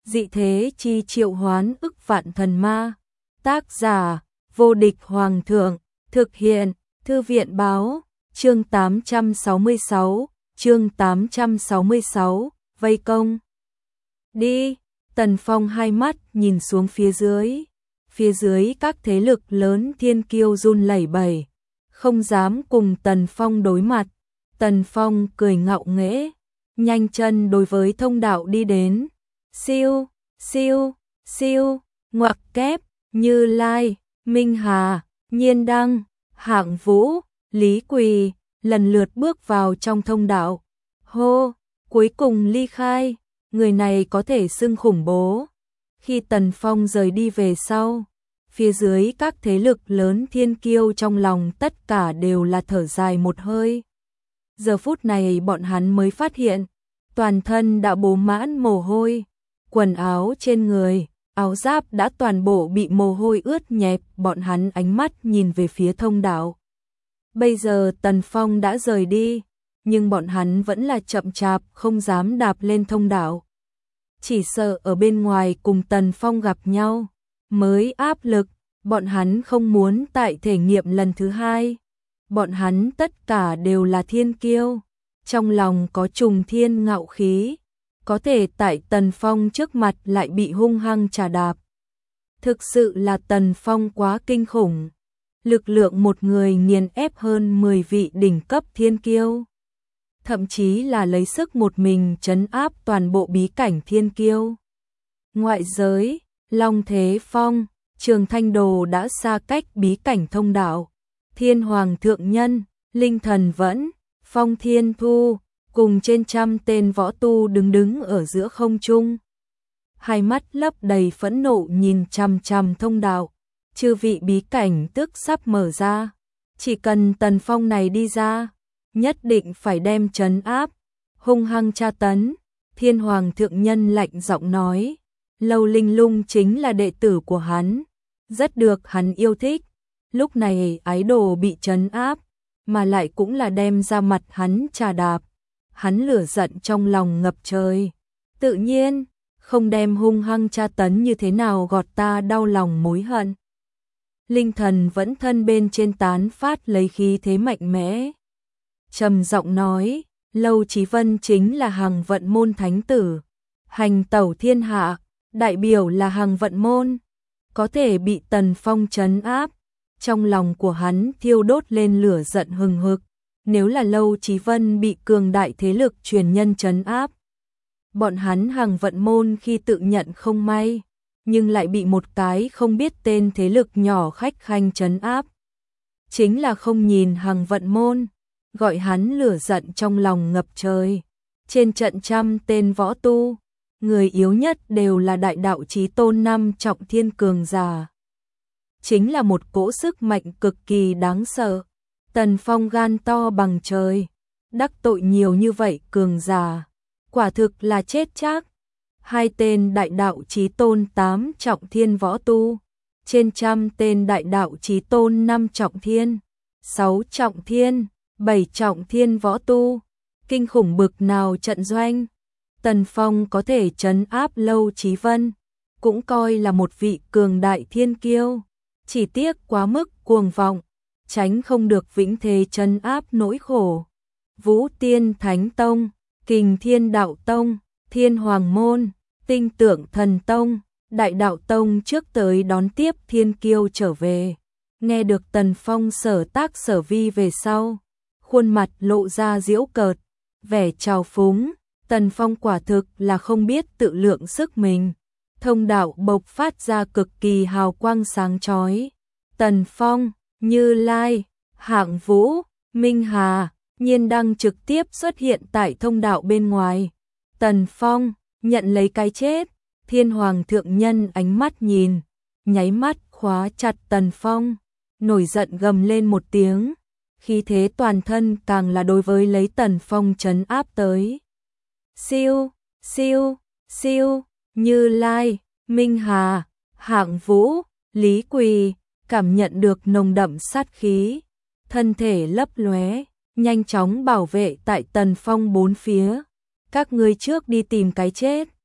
Dị thế chi triệu hoán ức vạn thần ma. Tác giả, vô địch hoàng thượng. Thực hiện, thư viện báo. Chương 866, vây công. Đi, Tần Phong hai mắt nhìn xuống phía dưới. Phía dưới các thế lực lớn thiên kiêu run lẩy bẩy, không dám cùng Tần Phong đối mặt. Tần Phong cười ngạo nghễ, nhanh chân đối với thông đạo đi đến. Siêu, siêu, siêu, ngoặc kép, Như Lai, Minh Hà, Nhiên Đăng, Hạng Vũ, Lý Quỳ, lần lượt bước vào trong thông đạo. Hô, cuối cùng ly khai, người này có thể xưng khủng bố. Khi Tần Phong rời đi về sau, phía dưới các thế lực lớn thiên kiêu trong lòng tất cả đều là thở dài một hơi. Giờ phút này bọn hắn mới phát hiện, toàn thân đã bố mãn mồ hôi, quần áo trên người, áo giáp đã toàn bộ bị mồ hôi ướt nhẹp, bọn hắn ánh mắt nhìn về phía thông đạo. Bây giờ Tần Phong đã rời đi, nhưng bọn hắn vẫn là chậm chạp không dám đạp lên thông đạo. Chỉ sợ ở bên ngoài cùng Tần Phong gặp nhau, mới áp lực, bọn hắn không muốn tại thể nghiệm lần thứ hai. Bọn hắn tất cả đều là thiên kiêu, trong lòng có trùng thiên ngạo khí, có thể tại Tần Phong trước mặt lại bị hung hăng trà đạp. Thực sự là Tần Phong quá kinh khủng, lực lượng một người nghiền ép hơn 10 vị đỉnh cấp thiên kiêu. Thậm chí là lấy sức một mình trấn áp toàn bộ bí cảnh thiên kiêu. Ngoại giới, Long Thế Phong, Trường Thanh Đồ đã xa cách bí cảnh thông đạo. Thiên Hoàng Thượng Nhân, Linh Thần Vẫn, Phong Thiên Thu, cùng trên trăm tên võ tu đứng ở giữa không trung. Hai mắt lấp đầy phẫn nộ nhìn chằm chằm thông đạo, chư vị bí cảnh tức sắp mở ra. Chỉ cần Tần Phong này đi ra, nhất định phải đem trấn áp, hung hăng tra tấn. Thiên Hoàng Thượng Nhân lạnh giọng nói, Lâu Linh Lung chính là đệ tử của hắn, rất được hắn yêu thích. Lúc này ái đồ bị trấn áp, mà lại cũng là đem ra mặt hắn trà đạp. Hắn lửa giận trong lòng ngập trời. Tự nhiên, không đem hung hăng tra tấn như thế nào gọt ta đau lòng mối hận. Linh Thần Vẫn thân bên trên tán phát lấy khí thế mạnh mẽ. Trầm giọng nói, Lâu Chí Vân chính là Hằng Vận Môn thánh tử, hành tẩu thiên hạ, đại biểu là Hằng Vận Môn, có thể bị Tần Phong trấn áp. Trong lòng của hắn thiêu đốt lên lửa giận hừng hực, nếu là Lâu Chí Vân bị cường đại thế lực truyền nhân trấn áp. Bọn hắn Hằng Vận Môn khi tự nhận không may, nhưng lại bị một cái không biết tên thế lực nhỏ khách khanh trấn áp. Chính là không nhìn Hằng Vận Môn, gọi hắn lửa giận trong lòng ngập trời. Trên trận trăm tên võ tu, người yếu nhất đều là đại đạo chí tôn năm trọng thiên cường giả. Chính là một cỗ sức mạnh cực kỳ đáng sợ. Tần Phong gan to bằng trời, đắc tội nhiều như vậy cường giả, quả thực là chết chắc. Hai tên đại đạo chí tôn 8 trọng thiên võ tu, trên trăm tên đại đạo chí tôn 5 trọng thiên, 6 trọng thiên, 7 trọng thiên võ tu, kinh khủng bực nào trận doanh. Tần Phong có thể trấn áp Lâu Chí Vân, cũng coi là một vị cường đại thiên kiêu. Chỉ tiếc quá mức cuồng vọng, tránh không được vĩnh thế trấn áp nỗi khổ. Vũ Tiên Thánh Tông, Kình Thiên Đạo Tông, Thiên Hoàng Môn, Tinh Tượng Thần Tông, Đại Đạo Tông trước tới đón tiếp thiên kiêu trở về. Nghe được Tần Phong sở tác sở vi về sau, khuôn mặt lộ ra giễu cợt, vẻ trào phúng. Tần Phong quả thực là không biết tự lượng sức mình. Thông đạo bộc phát ra cực kỳ hào quang sáng chói. Tần Phong, Như Lai, Hạng Vũ, Minh Hà, Nhiên Đăng trực tiếp xuất hiện tại thông đạo bên ngoài. Tần Phong nhận lấy cái chết. Thiên Hoàng Thượng Nhân ánh mắt nhìn, nháy mắt khóa chặt Tần Phong, nổi giận gầm lên một tiếng, khí thế toàn thân càng là đối với lấy Tần Phong trấn áp tới. Siêu, siêu, siêu, Như Lai, Minh Hà, Hạng Vũ, Lý Quỳ, cảm nhận được nồng đậm sát khí, thân thể lấp lóe, nhanh chóng bảo vệ tại Tần Phong bốn phía. Các ngươi trước đi tìm cái chết.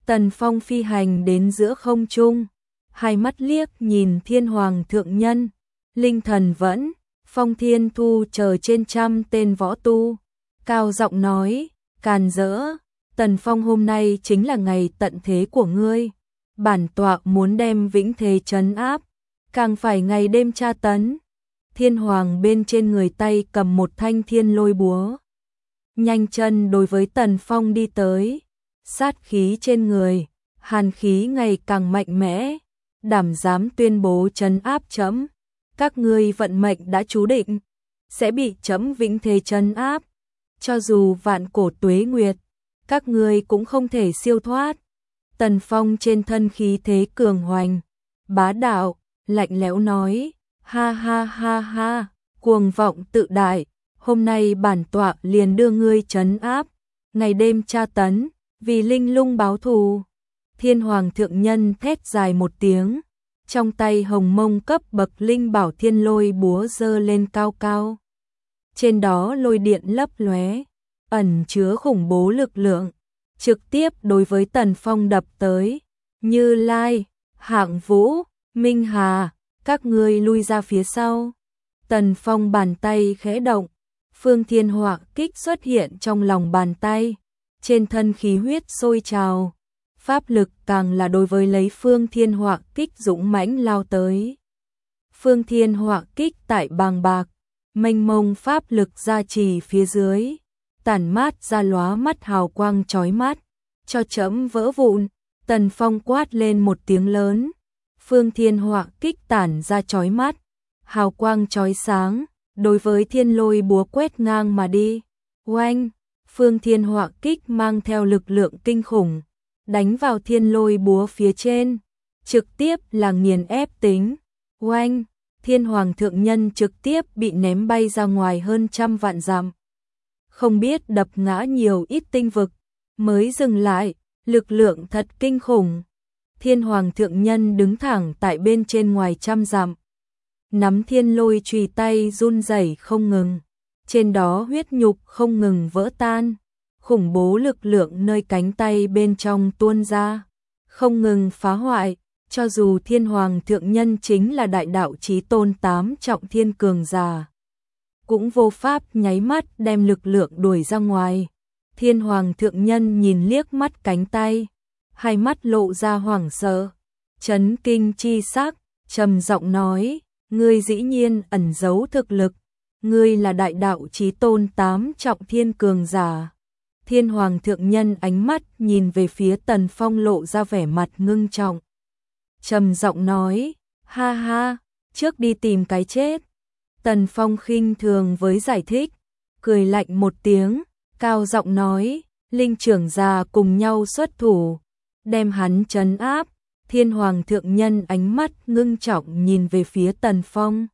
Tần Phong phi hành đến giữa không trung, hai mắt liếc nhìn Thiên Hoàng thượng nhân, Linh Thần Vẫn, Phong Thiên Thu chờ trên trăm tên võ tu, cao giọng nói, càn rỡ, Tần Phong hôm nay chính là ngày tận thế của ngươi, bản tọa muốn đem vĩnh thế trấn áp, càng phải ngày đêm tra tấn. Thiên Hoàng bên trên người tay cầm một thanh thiên lôi búa, nhanh chân đối với Tần Phong đi tới, sát khí trên người, hàn khí ngày càng mạnh mẽ, đảm dám tuyên bố trấn áp trẫm, các ngươi vận mệnh đã chú định, sẽ bị trẫm vĩnh thế trấn áp, cho dù vạn cổ tuế nguyệt, các ngươi cũng không thể siêu thoát. Tần Phong trên thân khí thế cường hoành, bá đạo, lạnh lẽo nói, ha ha ha ha, cuồng vọng tự đại, hôm nay bản tọa liền đưa ngươi trấn áp, ngày đêm tra tấn, vì linh lung báo thù. Thiên Hoàng thượng nhân thét dài một tiếng, trong tay hồng mông cấp bậc linh bảo thiên lôi búa giơ lên cao cao. Trên đó lôi điện lấp lóe, ẩn chứa khủng bố lực lượng, trực tiếp đối với Tần Phong đập tới. Như Lai, Hạng Vũ, Minh Hà, các ngươi lui ra phía sau. Tần Phong bàn tay khẽ động, Phương Thiên Họa kích xuất hiện trong lòng bàn tay, trên thân khí huyết sôi trào, pháp lực càng là đối với lấy Phương Thiên Họa kích dũng mãnh lao tới. Phương Thiên Họa kích tại bàng bạc, mênh mông pháp lực gia trì phía dưới, tản mát ra lóa mắt hào quang chói mắt, cho trẫm vỡ vụn. Tần Phong quát lên một tiếng lớn, Phương Thiên Họa kích tản ra chói mắt, hào quang chói sáng, đối với thiên lôi búa quét ngang mà đi. Oanh, Phương Thiên Họa kích mang theo lực lượng kinh khủng, đánh vào thiên lôi búa phía trên, trực tiếp là nghiền ép tính. Oanh, Thiên Hoàng thượng nhân trực tiếp bị ném bay ra ngoài hơn trăm vạn dặm. Không biết đập ngã nhiều ít tinh vực, mới dừng lại, lực lượng thật kinh khủng. Thiên Hoàng thượng nhân đứng thẳng tại bên trên ngoài trăm dặm, nắm thiên lôi chùy tay run rẩy không ngừng, trên đó huyết nhục không ngừng vỡ tan, khủng bố lực lượng nơi cánh tay bên trong tuôn ra, không ngừng phá hoại, cho dù Thiên Hoàng thượng nhân chính là đại đạo chí tôn 8 trọng thiên cường giả, cũng vô pháp nháy mắt đem lực lượng đuổi ra ngoài. Thiên Hoàng thượng nhân nhìn liếc mắt cánh tay, hai mắt lộ ra hoảng sợ, chấn kinh chi sắc, trầm giọng nói, ngươi dĩ nhiên ẩn giấu thực lực, ngươi là đại đạo chí tôn 8 trọng thiên cường giả. Thiên Hoàng thượng nhân ánh mắt nhìn về phía Tần Phong lộ ra vẻ mặt ngưng trọng, trầm giọng nói, ha ha, trước đi tìm cái chết. Tần Phong khinh thường với giải thích, cười lạnh một tiếng, cao giọng nói, linh trưởng già cùng nhau xuất thủ, đem hắn trấn áp. Thiên Hoàng thượng nhân ánh mắt ngưng trọng nhìn về phía Tần Phong.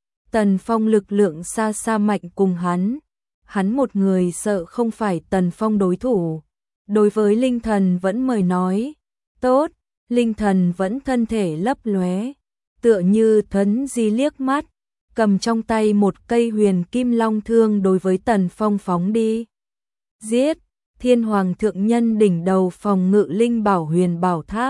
Tần Phong lực lượng xa xa mạnh cùng hắn một người sợ không phải Tần Phong đối thủ. Đối với Linh Thần Vẫn mời nói, tốt. Linh Thần Vẫn thân thể lấp lóe, tựa như thuấn di liếc mắt, cầm trong tay một cây huyền kim long thương đối với Tần Phong phóng đi. Giết! Thiên Hoàng thượng nhân đỉnh đầu phòng ngự linh bảo huyền bảo tháp,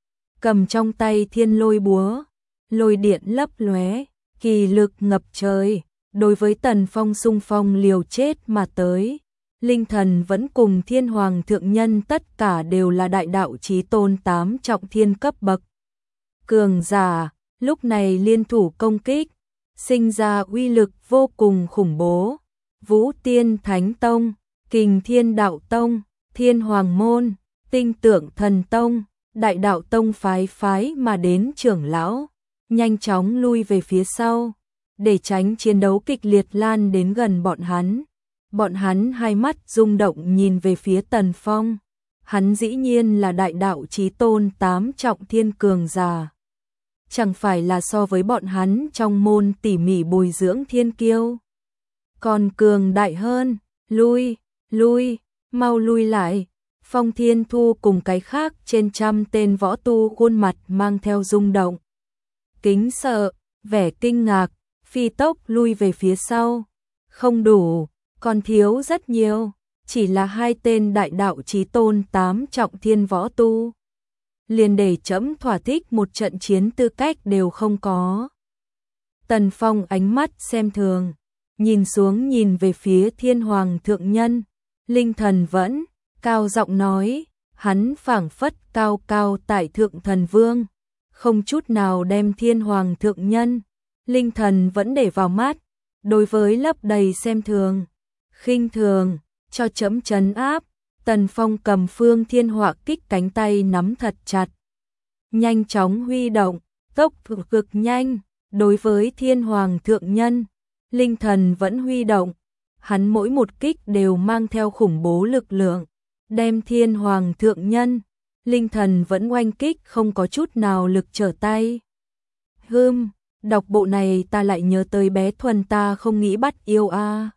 cầm trong tay thiên lôi búa, lôi điện lấp lóe, kỳ lực ngập trời, đối với Tần Phong xung phong liều chết mà tới. Linh Thần Vẫn cùng Thiên Hoàng thượng nhân tất cả đều là đại đạo chí tôn 8 trọng thiên cấp bậc cường giả, lúc này liên thủ công kích, sinh ra uy lực vô cùng khủng bố. Vũ Tiên Thánh Tông, Kình Thiên Đạo Tông, Thiên Hoàng Môn, Tinh Tượng Thần Tông, Đại Đạo Tông phái mà đến trưởng lão, nhanh chóng lui về phía sau, để tránh chiến đấu kịch liệt lan đến gần bọn hắn. Bọn hắn hai mắt rung động nhìn về phía Tần Phong, hắn dĩ nhiên là đại đạo chí tôn 8 trọng thiên cường giả. Chẳng phải là so với bọn hắn trong môn tỉ mỉ bồi dưỡng thiên kiêu, còn cường đại hơn. Lui, mau lui lại. Phong Thiên Thu cùng cái khác trên trăm tên võ tu khuôn mặt mang theo rung động, kính sợ, vẻ kinh ngạc, phi tốc lui về phía sau. Không đủ, còn thiếu rất nhiều. chỉ là hai tên đại đạo chí tôn 8 trọng thiên võ tu. Liền để trẫm thỏa thích một trận chiến tư cách đều không có. Tần Phong ánh mắt xem thường, nhìn xuống nhìn về phía Thiên Hoàng thượng nhân, Linh Thần vẫn cao giọng nói, hắn phảng phất cao cao tại thượng thần vương, không chút nào đem Thiên Hoàng thượng nhân, Linh Thần vẫn để vào mắt, đối với lấp đầy xem thường, khinh thường, cho trẫm trấn áp. Tần Phong cầm Phương Thiên Họa kích cánh tay nắm thật chặt, nhanh chóng huy động, tốc độ cực nhanh, đối với Thiên Hoàng thượng nhân, Linh Thần vẫn huy động, hắn mỗi một kích đều mang theo khủng bố lực lượng, đem Thiên Hoàng thượng nhân, Linh Thần vẫn oanh kích không có chút nào lực trở tay. Đọc bộ này ta lại nhớ tới bé Thuần ta không nghĩ bắt yêu a.